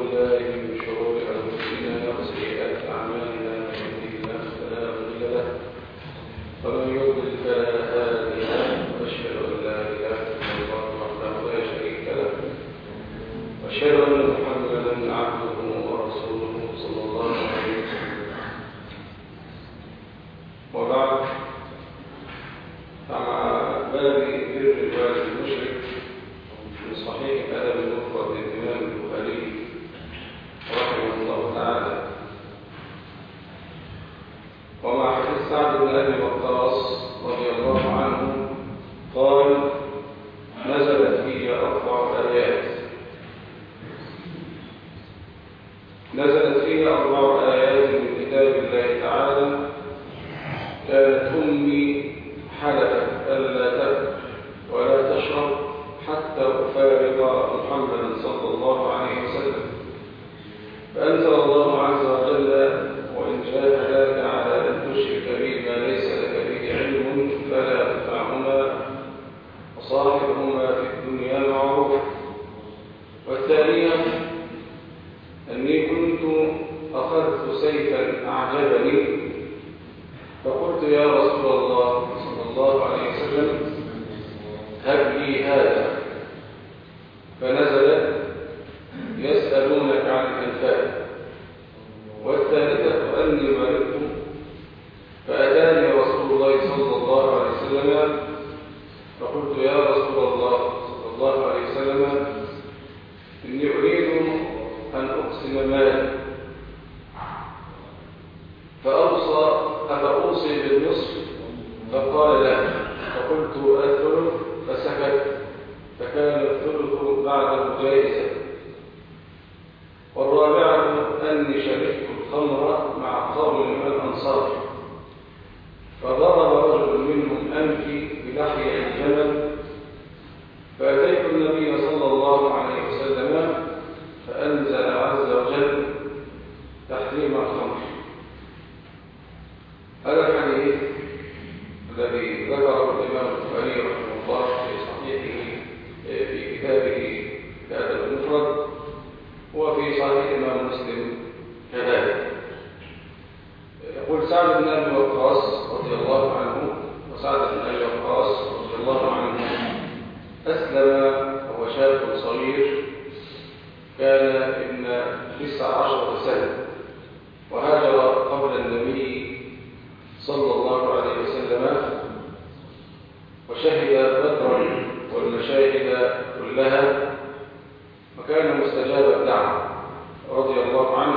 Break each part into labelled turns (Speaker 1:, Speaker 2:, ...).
Speaker 1: بالله من شرور أنفسنا وسيئات أعمالنا من يهده الله فلا مضل له ومن يضلل فلا هادي له وأشهد أن لا إله إلا الله وحده لا شريك له وأشهد أن محمدا عبده ورسوله صلى الله عليه وسلم. وبعد، فمع باب بر الوالد المشرك من صحيح الأدب المفرد للإمام البخاري رحمه الله تعالى، ومع حديث سعد بن أبي وقاص رضي الله عنه قال: نزلت في 4 آيات. نزلت فيه 4 آيات من كتاب الله تعالى: كانت أمي حلفت ألا تأكل ولا تشرب حتى أفارق محمدا صلى الله عليه وسلم، فأنزل الله عز وجل: وإن جاهداك على أن تشرك بي ما ليس لك به علم فلا تطعهما وصاحبهما في الدنيا معروفا. والثانية: أني كنت أخذت سيفا أعجبني فقلت: يا رسول الله صلى الله عليه وسلم هب لي هذا، فنزلت: يسألونك عن الأنفال. والثالثة: أني مرضت فأتاني رسول الله صلى الله عليه وسلم فقلت: يا رسول الله صلى الله عليه وسلم إني أريد أن أقسم مالي فأوصي بالنصف، فقال: لا. فقلت: الثلث، فسكت، فكان الثلث بعده جائزا. والرابعة: أني شربت الخمر مع قوم من الأنصار فضرب رجل منهم أنفي بلحية الجمل، فأتيت النبي صلى الله عليه وسلم فأنزل عز وجل تحريم الخمر. هذا الحديث الذي ذكره الإمام البخاري رحمه الله في صحيحه في كتابه الأدب المفرد، وفي صحيح الإمام مسلم كذلك. يقول سعد بن أبي وقاص رضي الله عنه، وسعد بن أبي وقاص رضي الله عنه أسلم وهو شاب صغير، كان ابن 19 سنة، وهاجر قبل النبي صلى الله عليه وسلم، وشهد بدرا والمشاهد كلها، وكان مستجاب الدعوة رضي الله عنه.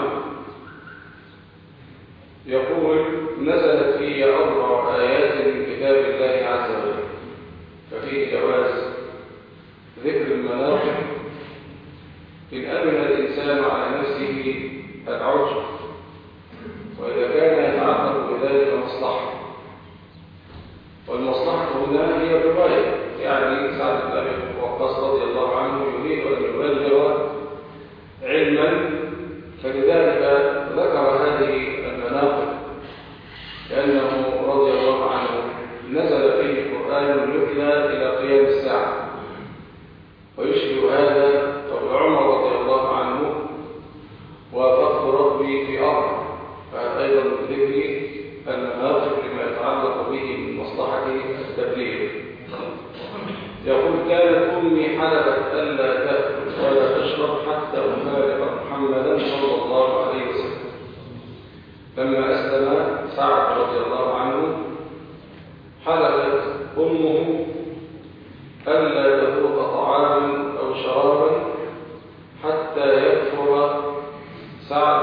Speaker 1: يقول: نزلت في 4 آيات من كتاب الله عز وجل، ففيه جواز ذكر المناقب إن أمن الإنسان على نفسه العجب، وإذا كان يتعلق بذلك مصلحة. والمصلحة هنا هي الرواية، يعني سعد بن أبي وقاص رضي الله عنه يريد أن يبلغ علما، فلذلك ذكر هذه المناقب، لأنه رضي الله عنه نزل فيه القرآن يتلى إلى قيام الساعة. ويشبه هذا قول عمر رضي الله عنه: وافقت ربي في أمر. فهذا أيضا من ذكر المناقب لما يتعلق به من مصلحة التبليغ. يقول: كانت أمي حلفت ألا تأكل ولا تشرب حتى أفارق محمدا صلى الله عليه وسلم. لما أسلم سعد رضي الله عنه حلفت أمه ألا تذوق طعاما أو شرابا حتى يكفر سعد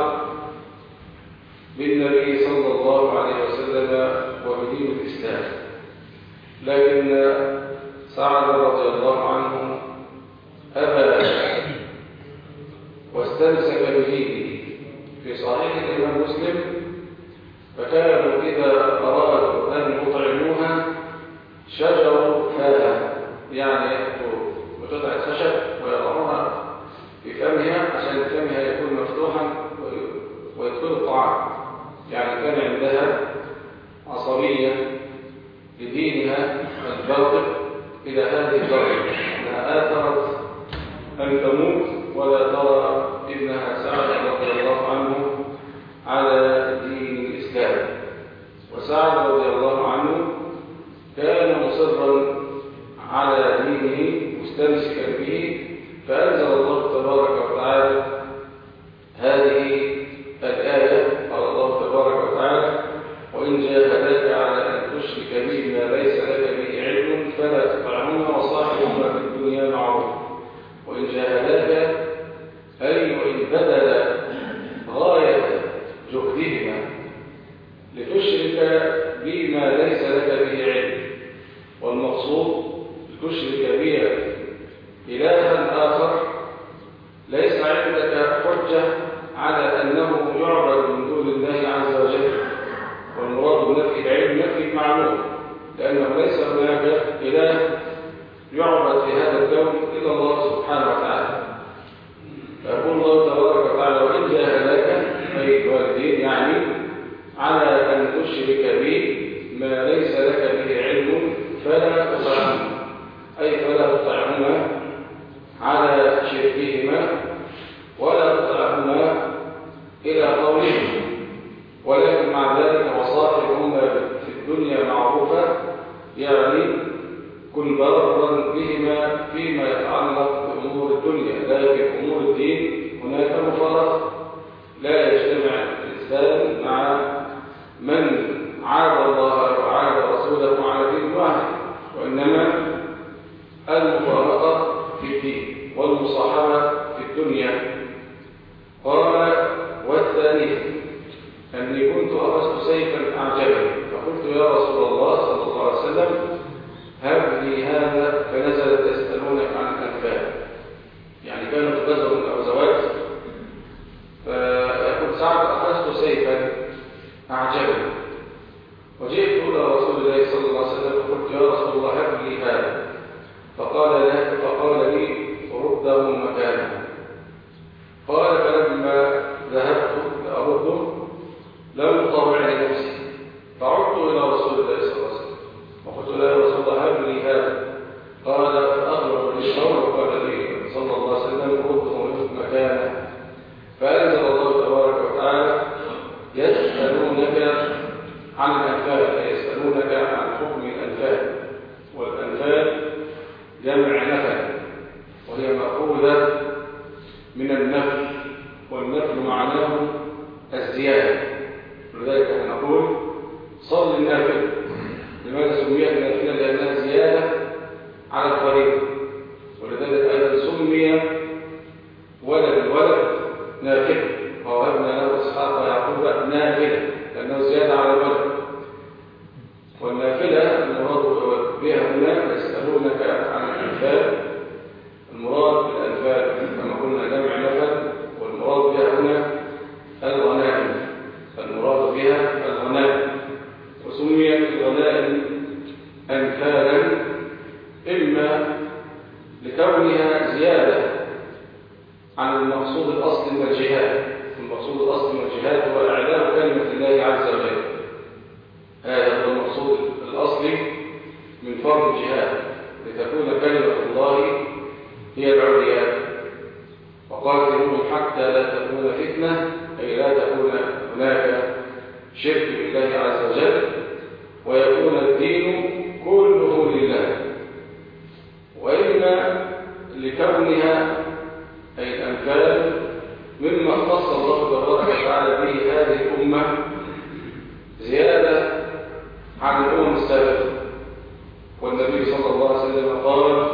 Speaker 1: بالنبي صلى الله عليه وسلم وبدين الإسلام. لكن سعد رضي الله عنه أبى واستمسك بدينه. في صحيح الإمام مسلم: فكانوا إذا أرادوا أن يطعموها شجروا فاها، يعني يأخذوا بقطعة خشب ويضعونها في فمها عشان فمها يكون مفتوحا ويدخل الطعام. يعني كان عندها عصبية لدينها الباطل إلى هذه الدرجة أنها آثرت أن تموت ولا ترى ابنها به، فأنزل الله تبارك وتعالى هذه الآية. قال الله تبارك وتعالى: وإن جاهداك على أن تشرك بي ما ليس لك به علم فلا تطعهما وصاحبهما في الدنيا معروفا. وإن جاهداك أي وإن بذل غاية جهدهما لتشرك بي ما ليس لك به علم، والمقصود لتشرك بي إلها آخر ليس عندك حجة على أنه يعبد من دون الله عز وجل. والمراد بنفي العلم نفي المعلوم، لأنه ليس هناك إله يعبد في هذا الكون إلا الله سبحانه وتعالى. فيقول الله تبارك وتعالى: وإن جاهداك أي الوالدين يعني على أن تشرك بي ما ليس لك به علم فلا تطعهما، أي فلا تطعهما على شركهما ولا تطعهما إلى قولهم، ولكن مع ذلك وصاحبهما في الدنيا معروفا، يعني كن برا بهما فيما يتعلق بأمور الدنيا، لكن أمور الدين هناك مفارقة. لا يجتمع الإنسان مع من عاد الله وعاد رسوله على دين واحد، وإنما المفارقة في الدين والمصاحبة في الدنيا. قال: والثانية أني كنت أخذت سيفا أعجبني فقلت: يا رسول الله صلى الله عليه وسلم هب لي هذا، فنزلت يسألونك عن الأنفال. يعني كانت غزوة أو زواج، فيقول سعد: أخذت سيفا أعجبني وجئت إلى رسول الله صلى الله عليه وسلم فقلت: يا رسول الله هب لي هذا، فقال لي: رده مكانه. قال: فلما ذهبت لأرده لم طوعني نفسي، فعدت إلى رسول الله صلى الله عليه وسلم وقلت له: يا رسول الله هب لي هذا. قال: فأغلق لي الشر وقال لي صلى الله عليه وسلم: رده مكانه. فأنزل الله تبارك وتعالى: يسألونك عن الأنفال، يسألونك عن حكم الأنفال. والأنفال جمع نفل، وهي مأخوذة من النفل، والنفل معناه الزيادة. ولذلك نقول صل النافل. لماذا سميت نافلة؟ لأنها زيادة على الفريضة. ولذلك أيضا سمي ولد الولد نافلة، ووهبنا له إسحاق ويعقوب نافلة لأنه زيادة على الولد. والنافلة المراد بها هنا يسألونك عن الأنفال. المراد بالأنفال كما قلنا جمع نفل، والمراد بها هنا الغنائم. المراد بها الغنائم، وسميت الغنائم أنفالا إما لكونها زيادة عن المقصود الأصلي من الجهاد. المقصود الأصلي من الجهاد هو إعلاء كلمة الله عز وجل، هذا هو المقصود الأصلي من فرض الجهاد، لتكون كلمة الله هي العليا. وقاتلوهم حتى لا تكون فتنة، أي لا تكون هناك شرك بالله عز وجل، ويكون الدين كله لله. وإما لكونها أي الأنفال مما اختص الله تبارك وتعالى به هذه الأمة زيادة عن الأمم السابقة. والنبي صلى الله عليه وسلم قال: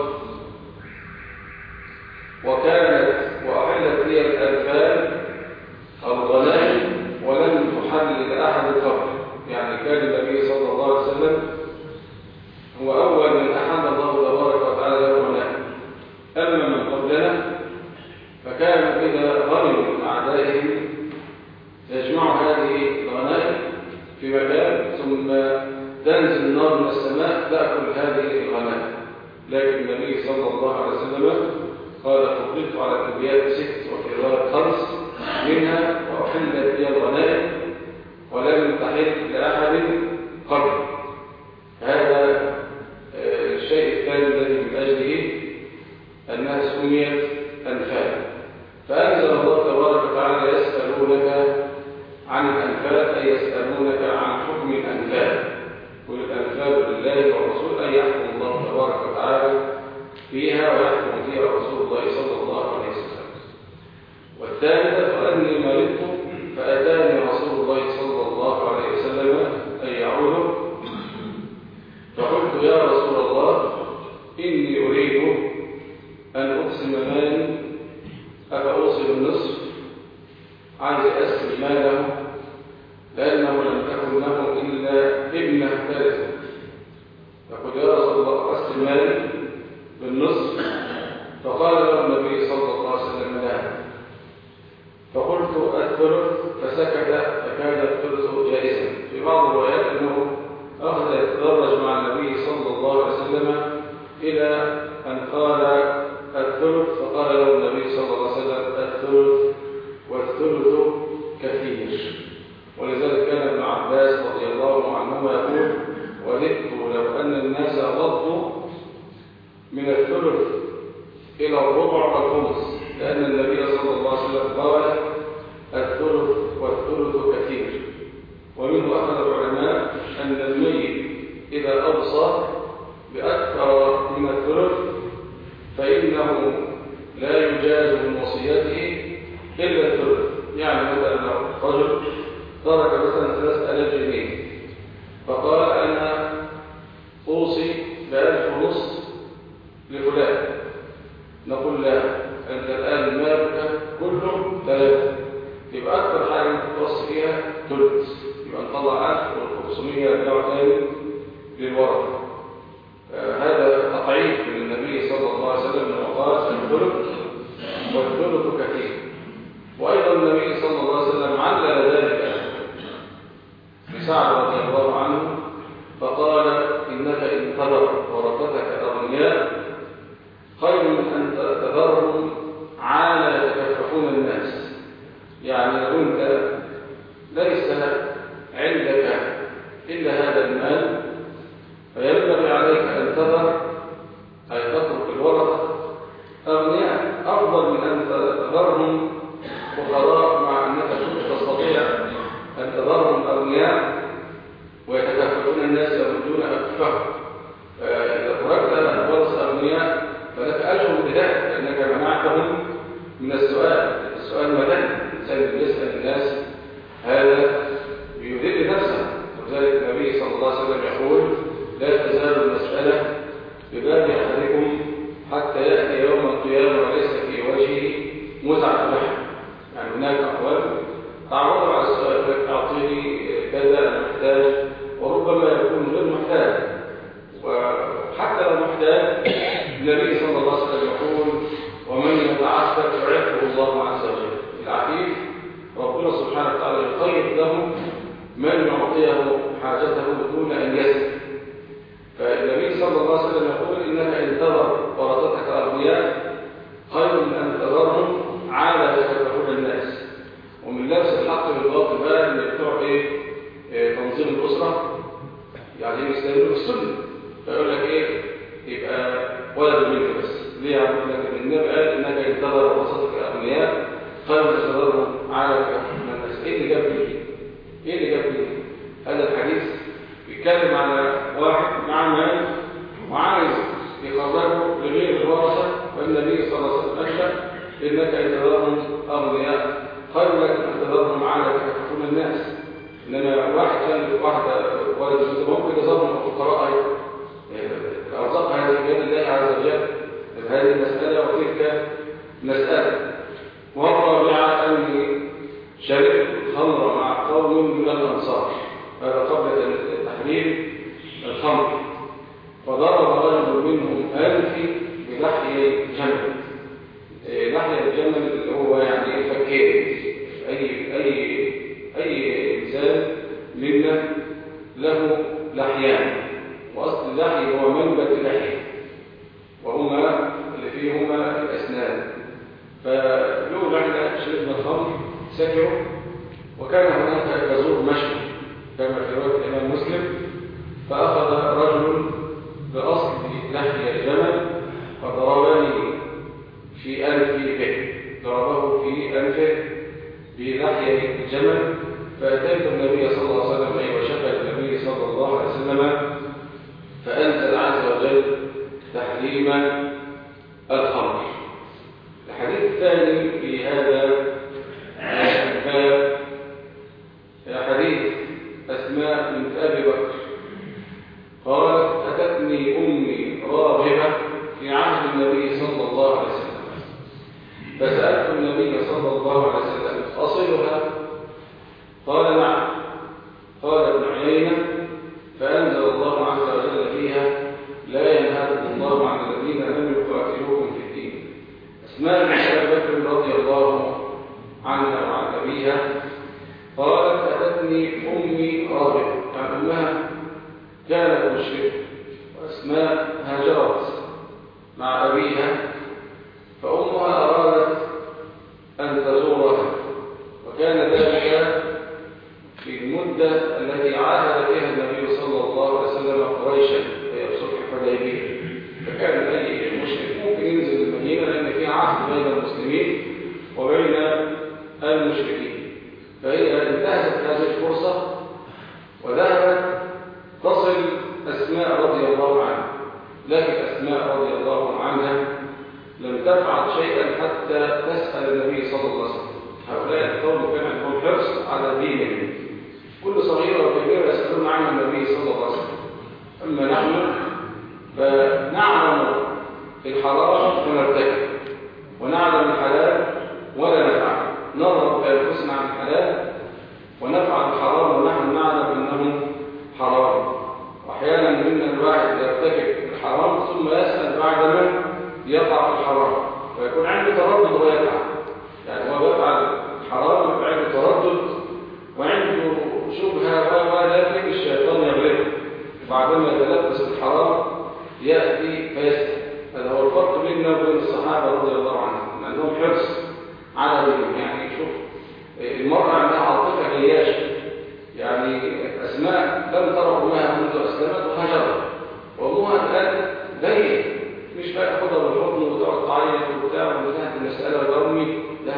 Speaker 1: وأحلت لي الأنفال الغنائم ولم تحل لأحد قبل. يعني كان النبي صلى الله عليه وسلم هو أول من أحل الله تبارك وتعالى له الغنائم. أما من قبلنا فكانوا إذا غنموا من أعدائهم يجمعوا هذه الغنائم في مكان ثم تنزل النار من السماء تأكل هذه الغنائم. لكن النبي صلى الله عليه وسلم قال: فضلت على الأنبياء 6 وفي رواية 5 منها وأحلت لي الغنائم ولم تحل لأحد قبل. هذا الشيء الثاني الذي من أجله أنها سميت أنفال. فأنزل الله تبارك وتعالى: يسألونك عن الأنفال، أي يسألونك عن حكم الأنفال. قل الأنفال لله ورسوله، أي يحكم الله تبارك وتعالى فيها ويحكم فيها رسوله والثالثة أني مرضت فأتاني رسول الله صلى الله عليه وسلم أن يعوده، فقلت يا رسول الله إني أريد أن أقسم مالي أفأوصل النصف، عايز أقسم ماله لأنه لم تكن له إلا ابنة ثالثة، فقلت يا رسول الله أقسم مالي بالنصف، فقال له النبي صلى الله عليه وسلم لا، فقلت الثلث، فسكت فكان الثلث جائزا. في بعض الروايات أنه أخذ يتدرج مع النبي صلى الله عليه وسلم إلى أن قال الثلث، فقال له النبي صلى الله عليه وسلم الثلث والثلث كثير. ولذلك كان ابن عباس رضي الله عنهما يقول وددت لو أن الناس غضوا من الثلث إلى الربع والخمس، لأن النبي صلى الله عليه وسلم قال الثلث والثلث كثير. ومنه أخذ العلماء أن الميت إذا أوصى بأكثر من الثلث فإنه لا يجاز من وصيته إلا الثلث. يعني مثلا لو رجل ترك مثلا 3000 جنيه فقال أنا أوصي ب1500 لفلان، نقول لا، أنت الآن مالك كله 3، يبقى أكثر حاجة توصي فيها ثلث، يبقى نطلع 1500 يرجعوا تاني للورثة. هذا تضعيف من النبي صلى الله عليه وسلم أنه قال الثلث والثلث كثير. وأيضا النبي صلى الله عليه وسلم علل ذلك لسعد رضي الله عنه فقال إنك إن تذر ورثتك أغنياء خير من أن تذرهم عالى يتكففون الناس. يعني لو أنت ليس عندك إلا هذا المال فينبغي عليك أن تذر أي تترك الورثة أغنياء أفضل من أن تذرهم فقراء، مع أنك تستطيع أن تذرهم أغنياء ويتكففون الناس يردون أكفهم. إذا تركت الورثة أغنياء فلك أجر بذلك لأنك منعتهم من السؤال مدني. الإنسان يسأل الناس هذا بيذل نفسه، وذلك النبي صلى الله عليه وسلم يقول لا تزال المسألة بباب أحدكم حتى يأتي يوم القيامة وليس في وجهه مزعة لحم. يعني هناك أقوال تعرضوا على السؤال لك أعطيني كذا أنا محتاج، وربما يكون غير محتاج، وحتى لو محتاج النبي صلى الله عليه وسلم يقول ومن يتعفف يعفه الله عز وجل. العفيف ربنا سبحانه وتعالى يقيد له من يعطيه حاجته بدون أن يسأل. فالنبي صلى الله عليه وسلم يقول إنك إن تذر ورثتك أغنياء خير من أن تذرهم عالى يتكففون الناس. ومن لبس الحق بالباطل بقى ان بتوع تنظيم الأسرة يعني يستخدموا السنة، فيقول لك يبقى ولد منك بس ليه؟ يعني لك النبي قال انك ان تذر ورثتك أغنياء خير من تذرهم عالى يتكففون الناس. ايه اللي جاب لي؟ هذا الحديث بيتكلم على واحد معاه مال وعايز يخرجه لغير الورثة، والنبي صلى الله عليه وسلم قال انك ان تذرهم أغنياء خير لك ان تذرهم عالى يتكففون الناس. انما واحد كان واحده ولد ممكن يظهرهم الفقراء ارزاق هذه بيد الله عز وجل. هذه مساله وتلك مساله. والرابعه اني شربت الخمر مع قوم من الانصار، هذا قبل تحريم الخمر، فضرب رجل منهم انفي بلحي جمل. لحي الجمل اللي هو يعني فكين. أي إنسان منا له لحيان، وأصل اللحي هو منبت اللحي وهما اللي فيهما الأسنان. فله لحية شربنا الخمر سكروا، وكان هناك جزور مشوي كما في رواية الإمام مسلم، فأخذ رجل بأصل لحي الجمل فضربني في أنفي به، ضربه في أنفه بلحية الجمل. فأتيت النبي صلى الله عليه وسلم وشكى النبي صلى الله عليه وسلم فأنزل عز وجل تحريم الخمر. الحديث الثاني في هذا النبي صلى الله عليه وسلم أصلها؟ قال نعم. قال ابن عيينة: فأنزل الله عز وجل فيها: لا ينهاكم الله عن الذين لم يقاتلوكم في الدين. أسماء بنت أبي بكر رضي الله عنها وعن أبيها قالت: أتتني أمي راغبة، يعني أمها كانت مشركة، وأسماء هاجرت مع أبيها، فأمها أرادت أن تزورها، وكان ذلك في المدة التي عاهد فيها النبي صلى الله عليه وسلم قريشا في صلح الحديبية، فكان أي مشرك ممكن ينزل المدينة لأن في عهد بين المسلمين وبين المشركين. فهي انتهزت هذه الفرصة وذهبت تصل أسماء رضي الله عنها، لكن أسماء رضي الله عنها لم تفعل شيئا حتى تسأل النبي صلى الله عليه وسلم. هؤلاء القوم كان عندهم حرص على دينهم، كل صغيرة وكبيرة يسألون عن النبي صلى الله عليه وسلم. أما نحن فنعلم الحرام ونرتكب، ونعلم الحلال ولا نفعل، نرغب بأنفسنا عن الحلال ونفعل الحرام ونحن نعلم أنه حرام. وأحيانا منا الواحد يرتكب الحرام ثم يسأل بعدما يقع في الحرام، فيكون عنده تردد ويقع، يعني هو يفعل الحرام ويبقى عنده تردد وعنده شبهة ولكن الشيطان يغلبه، بعدما يتلبس بالحرام يأتي فيسأل. هذا هو الفرق بيننا وبين الصحابة رضي الله عنهم، عندهم حرص على دينهم. يعني شوف المرأة عندها عاطفة جياشة، يعني أسماء لم ترى أمها منذ أسلمت وهجرت، وأمها الآن بين مش بقى تاخدها بالحضن وتقعد تعيط وبتاع وانتهت المسألة وأمي، لا،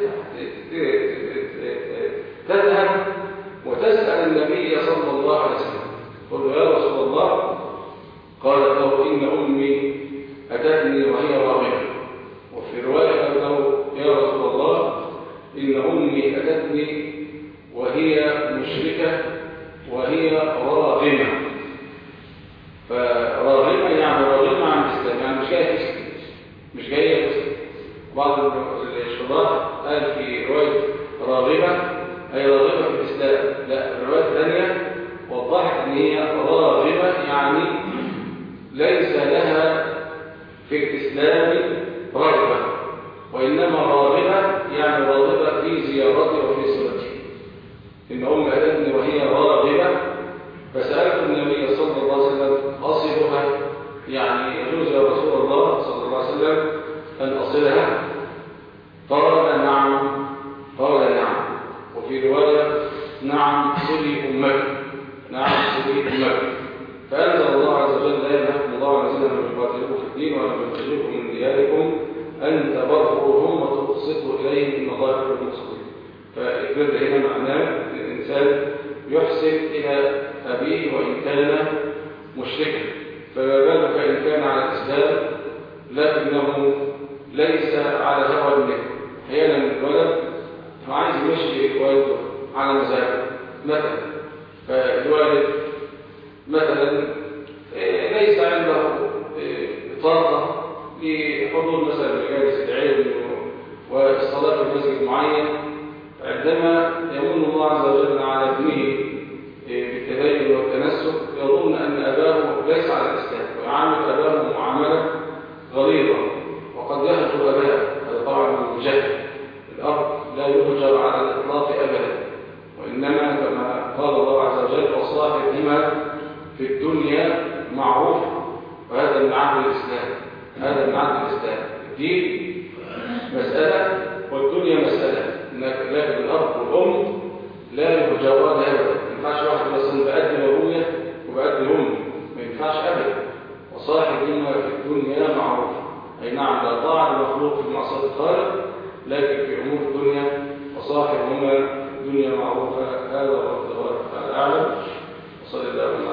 Speaker 1: تذهب وتسأل النبي صلى الله عليه وسلم، تقول له: يا رسول الله. قالت له: إن أمي أتتني وهي راغبة. وفي رواية قالت له: يا رسول الله، إن أمي أتتني وهي مشركة وهي راغمة. فراغمة يعني راغمة عن الإسلام، يعني مش جاية تسلم، مش جاية تسلم. بعض الشراح قال في رواية راغبة أي راغبة في الإسلام، لا، الرواية الثانية وضحت أن هي راغبة يعني ليس لها في الإسلام رغبة، وإنما راغبة يعني راغبة في زيارته وفي صلته. إن أم أتتني وهي راغبة، فسألت النبي صلى الله عليه وسلم: أصلها؟ يعني يجوز يا رسول الله صلى الله عليه وسلم أن أصلها؟ قال: نعم. قال: نعم. وفي رواية: نعم صلي أمك، نعم صلي أمك. فأنزل الله عز وجل: لا ينهاكم الله عن الذين لم يقاتلوكم في الدين ولم يخرجوكم من دياركم أن تبروهم وتقسطوا إليهم إن الله يحب المقسطين. فالبر هنا معناه أن الإنسان يحسن إلى أبيه وإن كان مشركا، فما بالك إن كان على الإسلام لكنه ليس على هوى منه. أحيانا الولد هو عايز يمشي والده على مزاجه مثلا، فالوالد مثلا ليس عنده طاقة لحضور مثلا مجالس العلم والصلاة في مسجد معين، عندما يمن الله عز وجل على ابنه بالتدين والتنسك يظن أن أباه ليس على الإسلام ويعامل أباه معاملة غليظة وقد يهجر أباه. هذا طبعا من الجهل، الأب لا يهجر على الإطلاق أبدا، وإنما كما قال الله عز وجل: وصاحبهما في الدنيا معروف. وهذا من عهد الإسلام، هذا من عهد الإسلام. الدين مسألة والدنيا مسألة، لكن الأب والأم لا يهجران أبدا. ما ينفعش واحد مثلا بقدم أبويا وبقدم أمي، ما ينفعش أبدا. وصاحبهما في الدنيا معروف، أي نعم لا طاعة المخلوق في معصية الخالق، لكن في أمور الدنيا وصاحبهما في الدنيا معروفة. هذا هو الله تعالى أعلم. وصلى الله